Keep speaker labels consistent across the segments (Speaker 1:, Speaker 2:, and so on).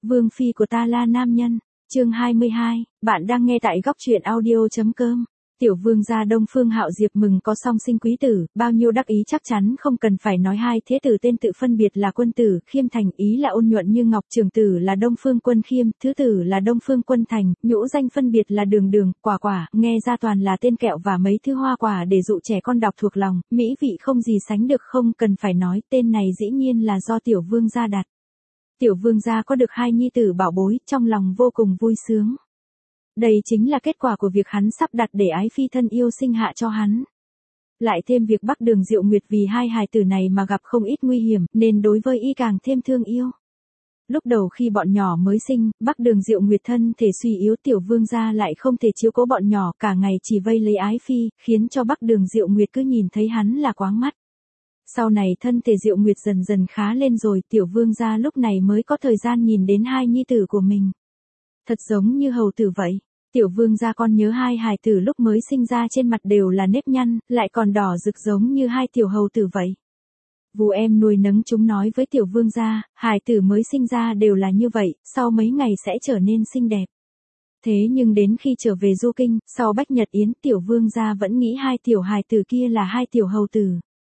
Speaker 1: Vương phi của ta là nam nhân. Chương 22, bạn đang nghe tại góc truyện audio.com. Tiểu vương gia Đông Phương Hạo Diệp mừng có song sinh quý tử, bao nhiêu đắc ý chắc chắn không cần phải nói, hai thế tử tên tự phân biệt là Quân tử Khiêm Thành, ý là ôn nhuận như ngọc, trưởng tử là Đông Phương Quân Khiêm, thứ tử là Đông Phương Quân Thành, nhũ danh phân biệt là Đường Đường, Quả Quả, nghe ra toàn là tên kẹo và mấy thứ hoa quả để dụ trẻ con đọc thuộc lòng, mỹ vị không gì sánh được, không cần phải nói, tên này dĩ nhiên là do tiểu vương gia đặt. Tiểu vương gia có được hai nhi tử bảo bối, trong lòng vô cùng vui sướng. Đây chính là kết quả của việc hắn sắp đặt để ái phi thân yêu sinh hạ cho hắn. Lại thêm việc Bắc Đường Diệu Nguyệt vì hai hài tử này mà gặp không ít nguy hiểm, nên đối với y càng thêm thương yêu. Lúc đầu khi bọn nhỏ mới sinh, Bắc Đường Diệu Nguyệt thân thể suy yếu, tiểu vương gia lại không thể chiếu cố bọn nhỏ, cả ngày chỉ vây lấy ái phi, khiến cho Bắc Đường Diệu Nguyệt cứ nhìn thấy hắn là quáng mắt. Sau này thân thể Diệu Nguyệt dần dần khá lên rồi, tiểu vương gia lúc này mới có thời gian nhìn đến hai nhi tử của mình. Thật giống như hầu tử vậy. Tiểu vương gia con nhớ hai hài tử lúc mới sinh ra trên mặt đều là nếp nhăn, lại còn đỏ rực giống như hai tiểu hầu tử vậy. Vú em nuôi nấng chúng nói với tiểu vương gia, hài tử mới sinh ra đều là như vậy, sau mấy ngày sẽ trở nên xinh đẹp. Thế nhưng đến khi trở về Du Kinh, sau Bách Nhật Yến, tiểu vương gia vẫn nghĩ hai tiểu hài tử kia là hai tiểu hầu tử.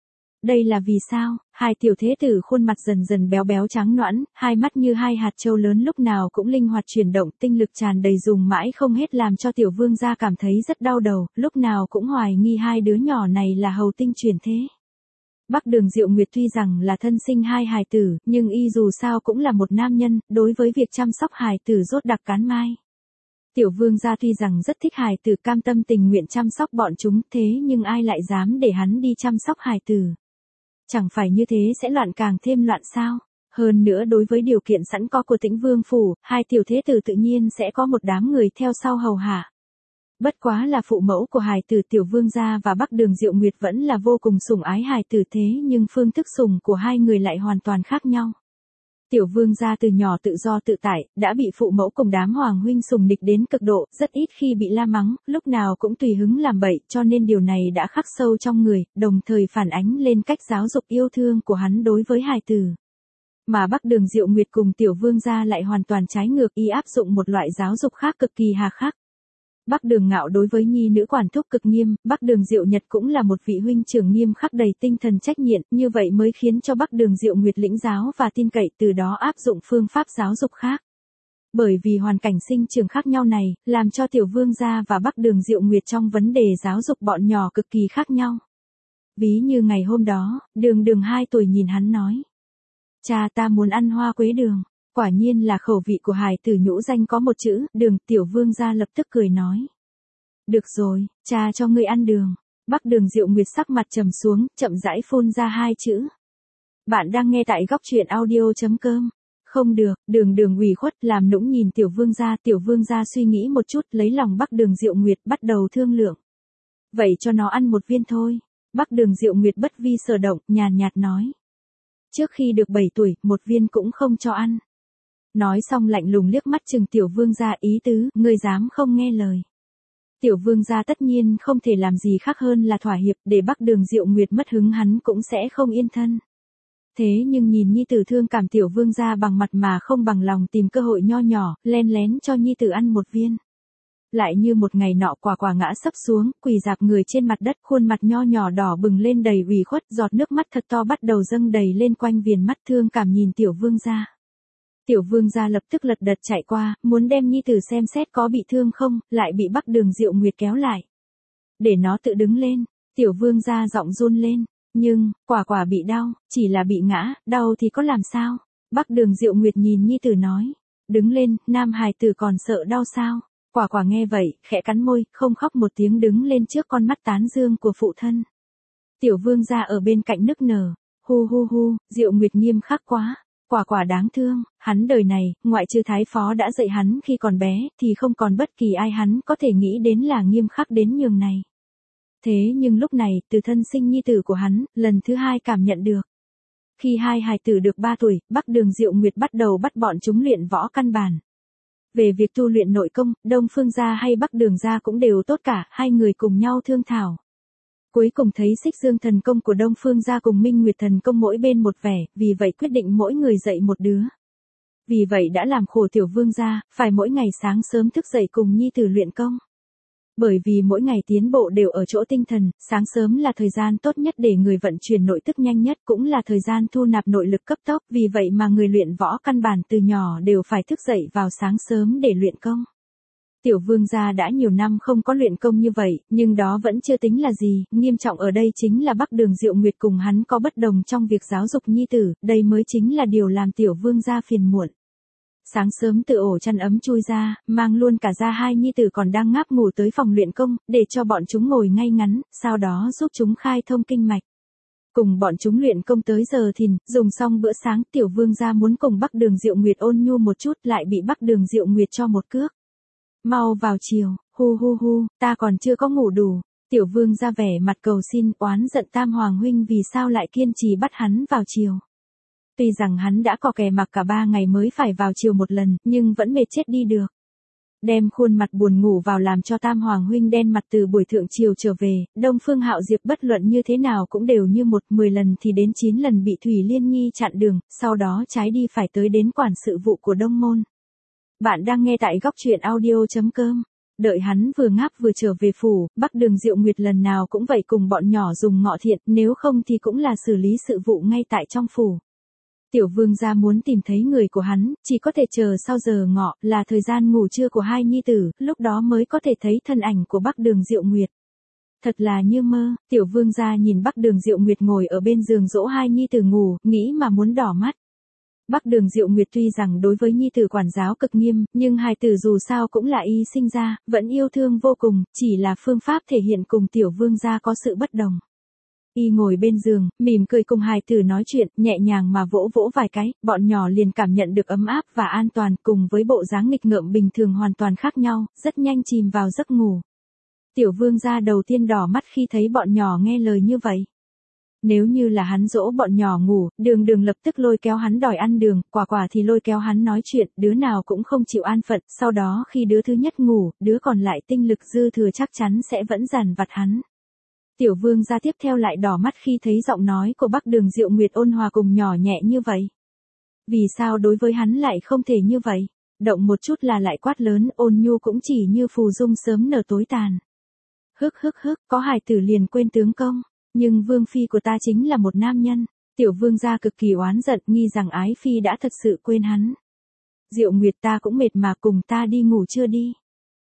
Speaker 1: Đây là vì sao? Hai tiểu thế tử khuôn mặt dần dần béo béo trắng nõn, hai mắt như hai hạt châu lớn lúc nào cũng linh hoạt chuyển động, tinh lực tràn đầy dùng mãi không hết, làm cho tiểu vương gia cảm thấy rất đau đầu, lúc nào cũng hoài nghi hai đứa nhỏ này là hầu tinh chuyển thế. Bắc Đường Diệu Nguyệt tuy rằng là thân sinh hai hài tử, nhưng y dù sao cũng là một nam nhân, đối với việc chăm sóc hài tử rốt đặc cán mai. Tiểu vương gia tuy rằng rất thích hài tử, cam tâm tình nguyện chăm sóc bọn chúng, thế nhưng ai lại dám để hắn đi chăm sóc hài tử? Chẳng phải như thế sẽ loạn càng thêm loạn sao? Hơn nữa đối với điều kiện sẵn có của Tĩnh Vương phủ, hai tiểu thế tử tự nhiên sẽ có một đám người theo sau hầu hạ. Bất quá là phụ mẫu của hài tử tiểu vương gia và Bắc Đường Diệu Nguyệt vẫn là vô cùng sủng ái hài tử, thế nhưng phương thức sủng của hai người lại hoàn toàn khác nhau. Tiểu vương gia từ nhỏ tự do tự tại, đã bị phụ mẫu cùng đám hoàng huynh sủng địch đến cực độ, rất ít khi bị la mắng, lúc nào cũng tùy hứng làm bậy, cho nên điều này đã khắc sâu trong người, đồng thời phản ánh lên cách giáo dục yêu thương của hắn đối với hài tử. Mà Bắc Đường Diệu Nguyệt cùng tiểu vương gia lại hoàn toàn trái ngược, y áp dụng một loại giáo dục khác cực kỳ hà khắc. Bắc Đường Ngạo đối với nhi nữ quản thúc cực nghiêm, Bắc Đường Diệu Nhật cũng là một vị huynh trưởng nghiêm khắc đầy tinh thần trách nhiệm, như vậy mới khiến cho Bắc Đường Diệu Nguyệt lĩnh giáo và tin cậy, từ đó áp dụng phương pháp giáo dục khác. Bởi vì hoàn cảnh sinh trưởng khác nhau này, làm cho tiểu vương gia và Bắc Đường Diệu Nguyệt trong vấn đề giáo dục bọn nhỏ cực kỳ khác nhau. Ví như ngày hôm đó, Đường Đường 2 tuổi nhìn hắn nói: "Cha, ta muốn ăn hoa quế đường." Quả nhiên là khẩu vị của hài tử, nhũ danh có một chữ, Đường, tiểu vương gia lập tức cười nói: "Được rồi, cha cho ngươi ăn đường." Bắc Đường Diệu Nguyệt sắc mặt trầm xuống, chậm rãi phun ra hai chữ. Bạn đang nghe tại góc truyện audio.com. Không được, Đường Đường ủy khuất làm nũng nhìn tiểu vương gia suy nghĩ một chút, lấy lòng Bắc Đường Diệu Nguyệt, bắt đầu thương lượng. "Vậy cho nó ăn một viên thôi." Bắc Đường Diệu Nguyệt bất vi sở động, nhàn nhạt nói: "Trước khi được 7 tuổi, một viên cũng không cho ăn." Nói xong lạnh lùng liếc mắt chừng tiểu vương gia, ý tứ, ngươi dám không nghe lời. Tiểu vương gia tất nhiên không thể làm gì khác hơn là thỏa hiệp, để Bắc Đường Diệu Nguyệt mất hứng hắn cũng sẽ không yên thân. Thế nhưng nhìn nhi tử thương cảm, tiểu vương gia bằng mặt mà không bằng lòng tìm cơ hội nho nhỏ, len lén cho nhi tử ăn một viên. Lại như một ngày nọ, Quả Quả ngã sấp xuống, quỳ rạp người trên mặt đất, khuôn mặt nho nhỏ đỏ bừng lên đầy ủy khuất, giọt nước mắt thật to bắt đầu dâng đầy lên quanh viền mắt, thương cảm nhìn tiểu vương gia. Tiểu vương gia lập tức lật đật chạy qua, muốn đem nhi tử xem xét có bị thương không, lại bị Bắc Đường Diệu Nguyệt kéo lại. "Để nó tự đứng lên." Tiểu vương gia giọng run lên. "Nhưng, Quả Quả bị đau, chỉ là bị ngã, đau thì có làm sao?" Bắc Đường Diệu Nguyệt nhìn nhi tử nói. "Đứng lên, nam hài tử còn sợ đau sao?" Quả Quả nghe vậy, khẽ cắn môi, không khóc một tiếng đứng lên trước con mắt tán dương của phụ thân. Tiểu vương gia ở bên cạnh nức nở. "Hu hu hu, Diệu Nguyệt nghiêm khắc quá. Quả Quả đáng thương, hắn đời này, ngoại trừ Thái Phó đã dạy hắn khi còn bé, thì không còn bất kỳ ai hắn có thể nghĩ đến là nghiêm khắc đến nhường này." Thế nhưng lúc này, từ thân sinh nhi tử của hắn, lần thứ hai cảm nhận được. Khi hai hài tử được 3 tuổi, Bắc Đường Diệu Nguyệt bắt đầu bắt bọn chúng luyện võ căn bản. Về việc tu luyện nội công, Đông Phương gia hay Bắc Đường gia cũng đều tốt cả, hai người cùng nhau thương thảo. Cuối cùng thấy Xích Dương thần công của Đông Phương gia cùng Minh Nguyệt thần công mỗi bên một vẻ, vì vậy quyết định mỗi người dạy một đứa. Vì vậy đã làm khổ tiểu vương gia, phải mỗi ngày sáng sớm thức dậy cùng nhi tử luyện công. Bởi vì mỗi ngày tiến bộ đều ở chỗ tinh thần, sáng sớm là thời gian tốt nhất để người vận chuyển nội tức nhanh nhất, cũng là thời gian thu nạp nội lực cấp tốc, vì vậy mà người luyện võ căn bản từ nhỏ đều phải thức dậy vào sáng sớm để luyện công. Tiểu vương gia đã nhiều năm không có luyện công như vậy, nhưng đó vẫn chưa tính là gì, nghiêm trọng ở đây chính là Bắc Đường Diệu Nguyệt cùng hắn có bất đồng trong việc giáo dục nhi tử, đây mới chính là điều làm tiểu vương gia phiền muộn. Sáng sớm từ ổ chăn ấm chui ra, mang luôn cả ra hai nhi tử còn đang ngáp ngủ tới phòng luyện công, để cho bọn chúng ngồi ngay ngắn, sau đó giúp chúng khai thông kinh mạch. Cùng bọn chúng luyện công tới giờ thìn, dùng xong bữa sáng, tiểu vương gia muốn cùng Bắc Đường Diệu Nguyệt ôn nhu một chút, lại bị Bắc Đường Diệu Nguyệt cho một cước. Mau vào chiều, hu hu hu, ta còn chưa có ngủ đủ. Tiểu vương ra vẻ mặt cầu xin, oán giận Tam Hoàng huynh vì sao lại kiên trì bắt hắn vào chiều. Tuy rằng hắn đã cò kè mặc cả 3 ngày mới phải vào chiều một lần, nhưng vẫn mệt chết đi được. Đem khuôn mặt buồn ngủ vào làm cho Tam Hoàng huynh đen mặt từ buổi thượng chiều trở về, Đông Phương Hạo Diệp bất luận như thế nào cũng đều như 10 lần thì đến 9 lần bị Thủy Liên Nhi chặn đường, sau đó trái đi phải tới đến quản sự vụ của Đông Môn. Bạn đang nghe tại góc truyện audio.com. Đợi hắn vừa ngáp vừa trở về phủ, Bắc Đường Diệu Nguyệt lần nào cũng vậy cùng bọn nhỏ dùng ngọ thiện, nếu không thì cũng là xử lý sự vụ ngay tại trong phủ. Tiểu vương gia muốn tìm thấy người của hắn, chỉ có thể chờ sau giờ ngọ, là thời gian ngủ trưa của hai nhi tử, lúc đó mới có thể thấy thân ảnh của Bắc Đường Diệu Nguyệt. Thật là như mơ, tiểu vương gia nhìn Bắc Đường Diệu Nguyệt ngồi ở bên giường dỗ hai nhi tử ngủ, nghĩ mà muốn đỏ mắt. Bắc Đường Diệu Nguyệt tuy rằng đối với nhi tử quản giáo cực nghiêm, nhưng hài tử dù sao cũng là y sinh ra, vẫn yêu thương vô cùng, chỉ là phương pháp thể hiện cùng tiểu vương gia có sự bất đồng. Y ngồi bên giường, mỉm cười cùng hài tử nói chuyện, nhẹ nhàng mà vỗ vỗ vài cái, bọn nhỏ liền cảm nhận được ấm áp và an toàn, cùng với bộ dáng nghịch ngợm bình thường hoàn toàn khác nhau, rất nhanh chìm vào giấc ngủ. Tiểu vương gia đầu tiên đỏ mắt khi thấy bọn nhỏ nghe lời như vậy. Nếu như là hắn dỗ bọn nhỏ ngủ, Đường lập tức lôi kéo hắn đòi ăn đường, Quả thì lôi kéo hắn nói chuyện, đứa nào cũng không chịu an phận, sau đó khi đứa thứ nhất ngủ, đứa còn lại tinh lực dư thừa chắc chắn sẽ vẫn dằn vặt hắn. Tiểu vương gia tiếp theo lại đỏ mắt khi thấy giọng nói của Bắc Đường Diệu Nguyệt ôn hòa cùng nhỏ nhẹ như vậy. Vì sao đối với hắn lại không thể như vậy? Động một chút là lại quát lớn, ôn nhu cũng chỉ như phù dung sớm nở tối tàn. Hức, có hài tử liền quên tướng công. Nhưng vương phi của ta chính là một nam nhân. Tiểu vương gia cực kỳ oán giận, nghi rằng ái phi đã thật sự quên hắn. Diệu Nguyệt, ta cũng mệt mà, cùng ta đi ngủ chưa đi.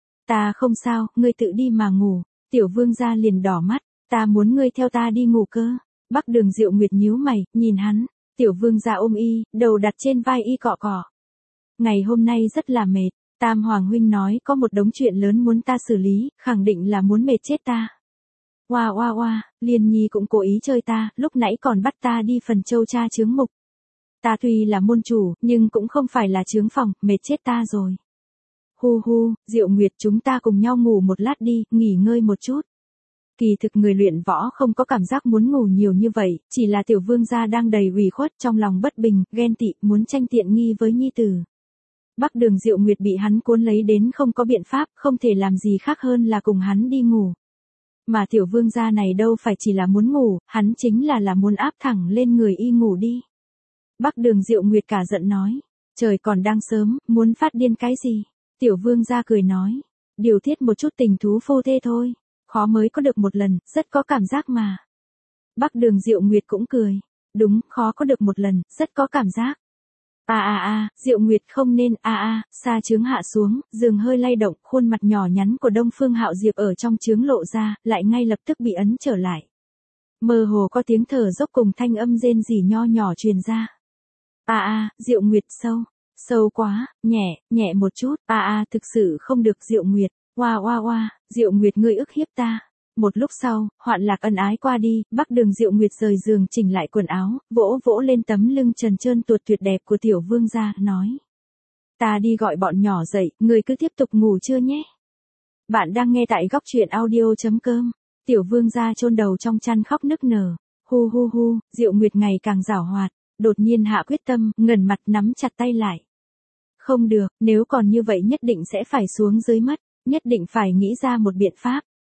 Speaker 1: Ta không sao, ngươi tự đi mà ngủ. Tiểu vương gia liền đỏ mắt, ta muốn ngươi theo ta đi ngủ cơ. Bắc Đường Diệu Nguyệt nhíu mày, nhìn hắn. Tiểu vương gia ôm y, đầu đặt trên vai y cọ cọ. Ngày hôm nay rất là mệt, Tam Hoàng huynh nói có một đống chuyện lớn muốn ta xử lý, khẳng định là muốn mệt chết ta. Oa, Liên Nhi cũng cố ý chơi ta, lúc nãy còn bắt ta đi phần châu tra chướng mục. Ta tuy là môn chủ, nhưng cũng không phải là chướng phòng, mệt chết ta rồi. Hu, Diệu Nguyệt, chúng ta cùng nhau ngủ một lát đi, nghỉ ngơi một chút. Kỳ thực người luyện võ không có cảm giác muốn ngủ nhiều như vậy, chỉ là tiểu vương gia đang đầy ủy khuất, trong lòng bất bình, ghen tị, muốn tranh tiện nghi với nhi tử. Bắc Đường Diệu Nguyệt bị hắn cuốn lấy đến không có biện pháp, không thể làm gì khác hơn là cùng hắn đi ngủ. Mà tiểu vương gia này đâu phải chỉ là muốn ngủ, hắn chính là muốn áp thẳng lên người y ngủ đi. Bắc Đường Diệu Nguyệt cả giận nói, trời còn đang sớm, muốn phát điên cái gì? Tiểu vương gia cười nói, điều tiết một chút tình thú phu thê thôi, khó mới có được một lần, rất có cảm giác mà. Bắc Đường Diệu Nguyệt cũng cười, đúng, khó có được một lần, rất có cảm giác. Diệu Nguyệt không nên, sa trướng hạ xuống, giường hơi lay động, khuôn mặt nhỏ nhắn của Đông Phương Hạo Diệp ở trong trướng lộ ra, lại ngay lập tức bị ấn trở lại. Mơ hồ có tiếng thở dốc cùng thanh âm rên rỉ nho nhỏ truyền ra. Diệu Nguyệt sâu quá, nhẹ một chút, thực sự không được Diệu Nguyệt, oa, Diệu Nguyệt ngươi ức hiếp ta. Một lúc sau, hoạn lạc ân ái qua đi, Bắc Đường Diệu Nguyệt rời giường chỉnh lại quần áo, vỗ lên tấm lưng trần trơn tuột tuyệt đẹp của tiểu vương gia, nói. Ta đi gọi bọn nhỏ dậy, người cứ tiếp tục ngủ chưa nhé. Bạn đang nghe tại góc truyện audio.com. Tiểu vương gia chôn đầu trong chăn khóc nức nở. Hu, Diệu Nguyệt ngày càng giảo hoạt, đột nhiên hạ quyết tâm, ngẩng mặt nắm chặt tay lại. Không được, nếu còn như vậy nhất định sẽ phải xuống dưới mất, nhất định phải nghĩ ra một biện pháp.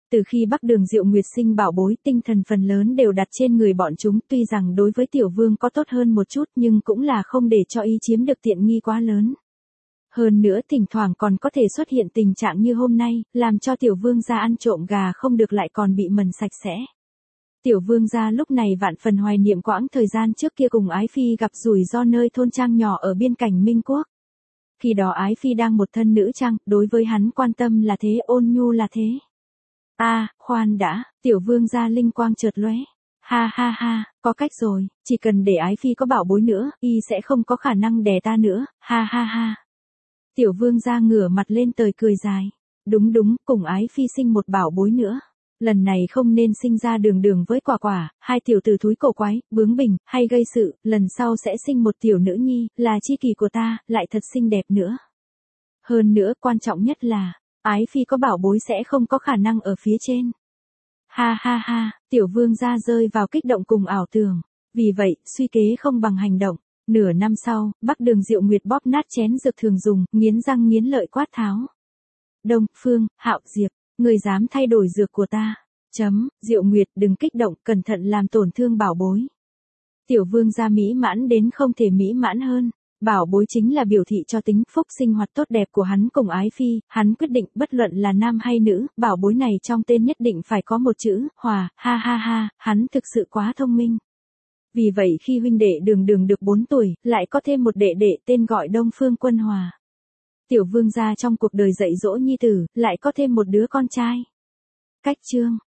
Speaker 1: Từ khi Bắc Đường Diệu Nguyệt sinh bảo bối, tinh thần phần lớn đều đặt trên người bọn chúng, tuy rằng đối với tiểu vương có tốt hơn một chút nhưng cũng là không để cho y chiếm được tiện nghi quá lớn. Hơn nữa thỉnh thoảng còn có thể xuất hiện tình trạng như hôm nay, làm cho tiểu vương gia ăn trộm gà không được lại còn bị mần sạch sẽ. Tiểu vương gia lúc này vạn phần hoài niệm quãng thời gian trước kia cùng Ái Phi gặp rủi ro nơi thôn trang nhỏ ở biên cảnh Minh Quốc. Khi đó Ái Phi đang một thân nữ trang, đối với hắn quan tâm là thế, ôn nhu là thế. Khoan đã, tiểu vương gia linh quang chợt lóe. Ha ha ha, có cách rồi, chỉ cần để Ái Phi có bảo bối nữa, y sẽ không có khả năng đè ta nữa, ha ha ha. Tiểu vương gia ngửa mặt lên tời cười dài. Đúng đúng, cùng Ái Phi sinh một bảo bối nữa. Lần này không nên sinh ra Đường Đường với Quả Quả, hai tiểu tử thúi cổ quái, bướng bỉnh, hay gây sự, lần sau sẽ sinh một tiểu nữ nhi, là chi kỷ của ta, lại thật xinh đẹp nữa. Hơn nữa, quan trọng nhất là, Ái Phi có bảo bối sẽ không có khả năng ở phía trên. Ha ha ha, tiểu vương gia rơi vào kích động cùng ảo tưởng. Vì vậy, suy kế không bằng hành động. Nửa năm sau, Bắc Đường Diệu Nguyệt bóp nát chén dược thường dùng, nghiến răng nghiến lợi quát tháo. Đông Phương, Hạo Diệp, người dám thay đổi dược của ta. Diệu Nguyệt đừng kích động, cẩn thận làm tổn thương bảo bối. Tiểu vương gia mỹ mãn đến không thể mỹ mãn hơn. Bảo bối chính là biểu thị cho tính phúc sinh hoạt tốt đẹp của hắn cùng Ái Phi, hắn quyết định bất luận là nam hay nữ, bảo bối này trong tên nhất định phải có một chữ, Hòa, ha ha ha, hắn thực sự quá thông minh. Vì vậy khi huynh đệ Đường Đường được 4 tuổi, lại có thêm một đệ đệ tên gọi Đông Phương Quân Hòa. Tiểu vương gia trong cuộc đời dạy dỗ nhi tử, lại có thêm một đứa con trai. Cách chương